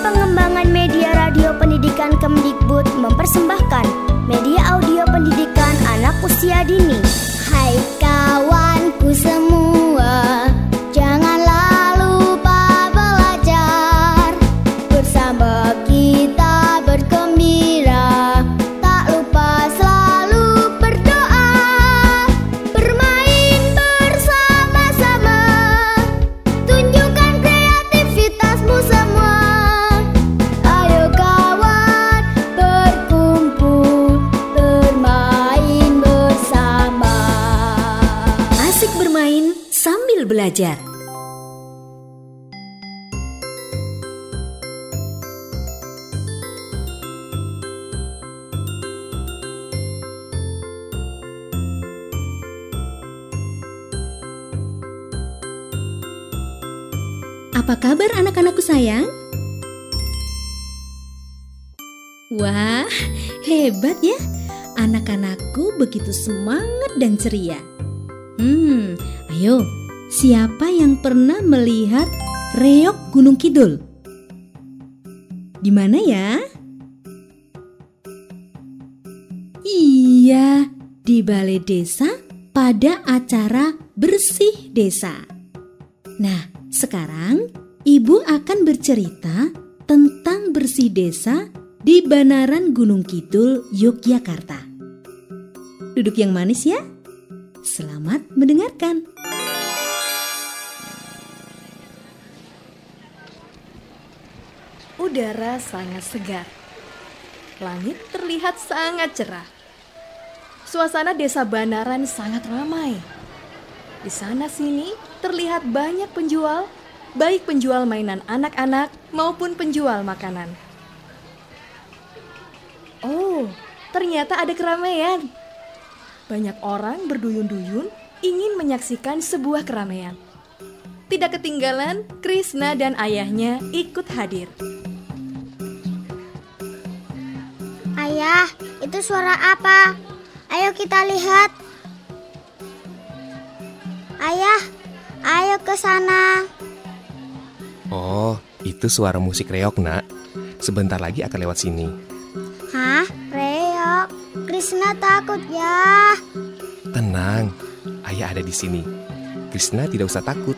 Pengembangan Media Radio Pendidikan Kemdikbud mempersembahkan media audio pendidikan anak usia dini. Hai kawanku semua, janganlah lupa belajar. Bersama kita bergembira, tak lupa selalu berdoa. Bermain bersama-sama, tunjukkan kreativitasmu semua. Ayo kawan, berkumpul, bermain bersama. Asik bermain sambil belajar. Apa kabar anak-anakku sayang? Wah, hebat ya. Anak-anakku begitu semangat dan ceria. Ayo, siapa yang pernah melihat reog Gunung Kidul? Di mana ya? Iya, di balai desa pada acara bersih desa. Nah, sekarang Ibu akan bercerita tentang bersih desa di Banaran Gunung Kidul, Yogyakarta. Duduk yang manis ya. Selamat mendengarkan. Udara sangat segar. Langit terlihat sangat cerah. Suasana desa Banaran sangat ramai. Di sana-sini terlihat banyak penjual, baik penjual mainan anak-anak maupun penjual makanan. Oh, ternyata ada keramaian. Banyak orang berduyun-duyun ingin menyaksikan sebuah keramaian. Tidak ketinggalan, Krishna dan ayahnya ikut hadir. Ayah, itu suara apa? Ayo kita lihat. Ayah, ayo ke sana. Oh, itu suara musik reog, Nak. Sebentar lagi akan lewat sini. Hah? Reog? Krishna takut ya. Tenang, ayah ada di sini. Krishna tidak usah takut.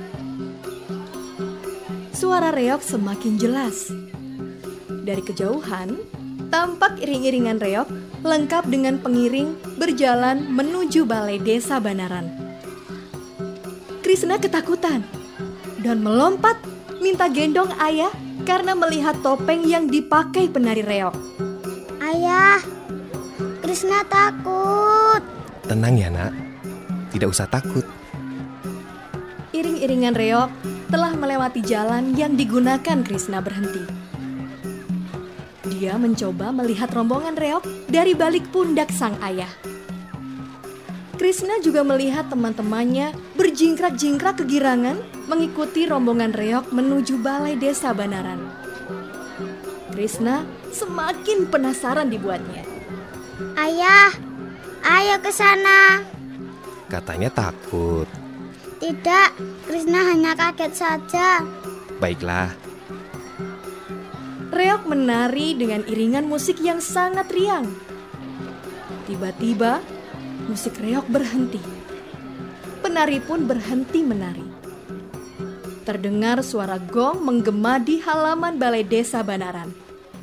Suara reog semakin jelas. Dari kejauhan, tampak iring-iringan reog lengkap dengan pengiring berjalan menuju balai desa Banaran. Krishna ketakutan dan melompat minta gendong ayah karena melihat topeng yang dipakai penari reog. Ayah, Krishna takut. Tenang ya, Nak. Tidak usah takut. Iring-iringan reog telah melewati jalan yang digunakan Krishna berhenti. Dia mencoba melihat rombongan reog dari balik pundak sang ayah. Krishna juga melihat teman-temannya berjingkrak-jingkrak kegirangan mengikuti rombongan reog menuju balai desa Banaran. Krishna semakin penasaran dibuatnya. Ayah, ayo ke sana. Katanya takut. Tidak, Krishna hanya kaget saja. Baiklah. Reog menari dengan iringan musik yang sangat riang. Tiba-tiba, musik reog berhenti. Penari pun berhenti menari. Terdengar suara gong menggema di halaman balai desa Banaran.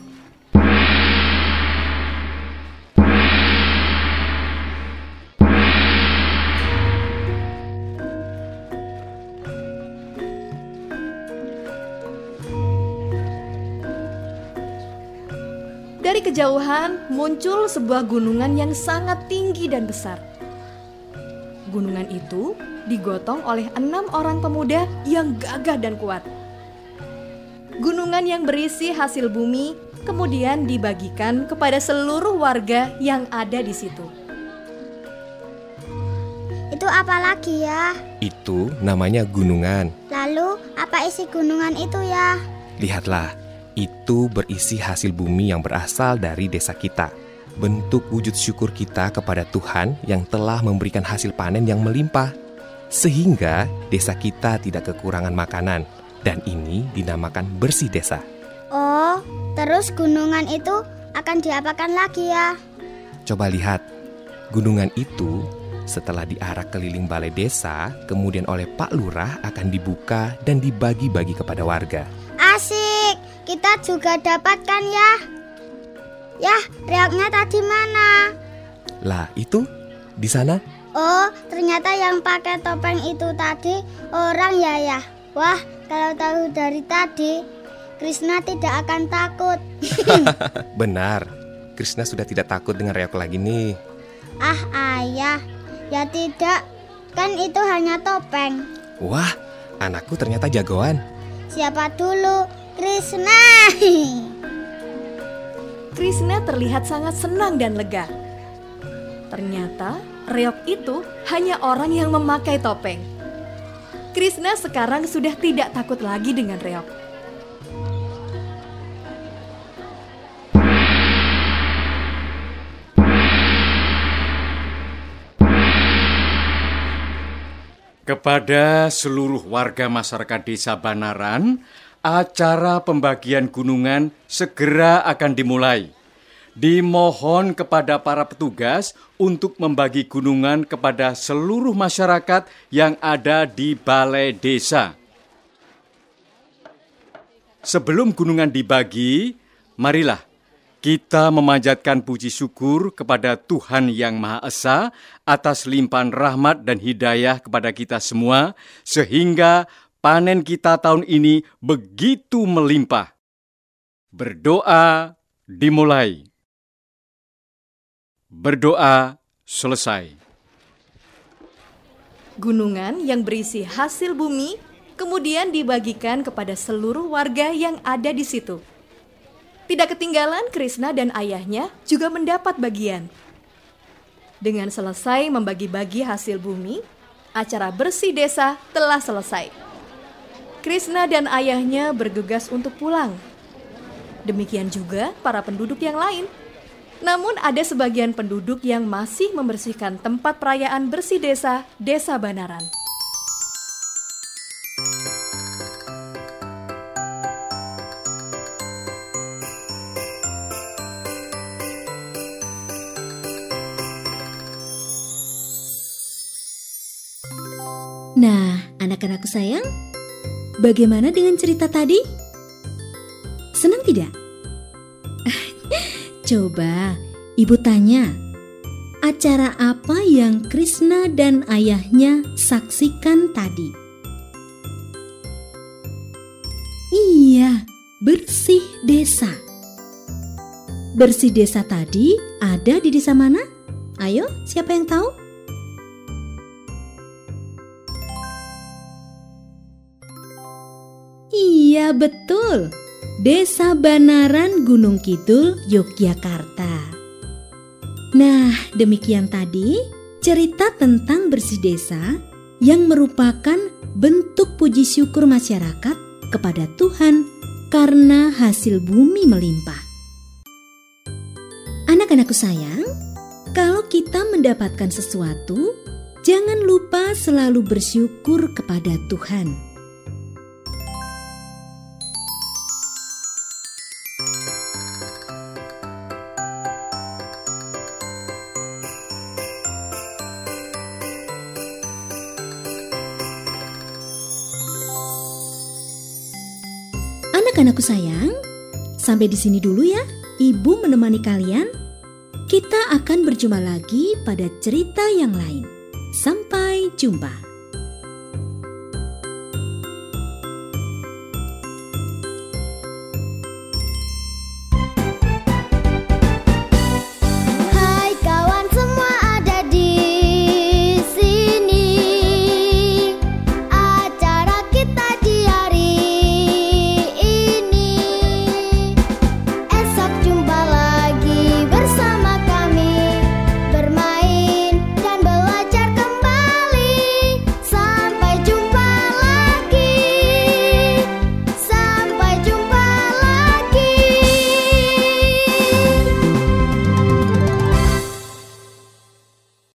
Dari kejauhan muncul sebuah gunungan yang sangat tinggi dan besar. Gunungan itu digotong oleh 6 orang pemuda yang gagah dan kuat. Gunungan yang berisi hasil bumi kemudian dibagikan kepada seluruh warga yang ada di situ. Itu apa lagi ya? Itu namanya gunungan. Lalu apa isi gunungan itu ya? Lihatlah, itu berisi hasil bumi yang berasal dari desa kita. Bentuk wujud syukur kita kepada Tuhan yang telah memberikan hasil panen yang melimpah. Sehingga desa kita tidak kekurangan makanan. Dan ini dinamakan bersih desa. Oh, terus gunungan itu akan diapakan lagi ya? Coba lihat, gunungan itu setelah diarak keliling balai desa, kemudian oleh Pak Lurah akan dibuka dan dibagi-bagi kepada warga. Asik, kita juga dapatkan ya. Yah, reoknya tadi mana? Lah, itu di sana. Oh, ternyata yang pakai topeng itu tadi orang ya. Wah, kalau tahu dari tadi, Krishna tidak akan takut. Benar, Krishna sudah tidak takut dengan reok lagi nih. Ah, ayah. Ya tidak, kan itu hanya topeng. Wah, anakku ternyata jagoan. Siapa dulu? Krishna. Krishna terlihat sangat senang dan lega. Ternyata reok itu hanya orang yang memakai topeng. Krishna sekarang sudah tidak takut lagi dengan reok. Kepada seluruh warga masyarakat Desa Banaran, acara pembagian gunungan segera akan dimulai. Dimohon kepada para petugas untuk membagi gunungan kepada seluruh masyarakat yang ada di balai desa. Sebelum gunungan dibagi, marilah kita memanjatkan puji syukur kepada Tuhan Yang Maha Esa atas limpahan rahmat dan hidayah kepada kita semua, sehingga panen kita tahun ini begitu melimpah. Berdoa dimulai. Berdoa selesai. Gunungan yang berisi hasil bumi kemudian dibagikan kepada seluruh warga yang ada di situ. Tidak ketinggalan, Krishna dan ayahnya juga mendapat bagian. Dengan selesai membagi-bagi hasil bumi, acara bersih desa telah selesai. Krishna dan ayahnya bergegas untuk pulang. Demikian juga para penduduk yang lain. Namun ada sebagian penduduk yang masih membersihkan tempat perayaan bersih desa, Desa Banaran. Nah, anak-anakku sayang, bagaimana dengan cerita tadi? Senang tidak? Coba ibu tanya, acara apa yang Krishna dan ayahnya saksikan tadi? Iya, bersih desa. Bersih desa tadi ada di desa mana? Ayo, siapa yang tahu? Iya, betul. Desa Banaran, Gunung Kidul, Yogyakarta. Nah, demikian tadi cerita tentang bersih desa yang merupakan bentuk puji syukur masyarakat kepada Tuhan karena hasil bumi melimpah. Anak-anakku sayang, kalau kita mendapatkan sesuatu, jangan lupa selalu bersyukur kepada Tuhan. Anak-anakku sayang, sampai di sini dulu ya. Ibu menemani kalian. Kita akan berjumpa lagi pada cerita yang lain. Sampai jumpa.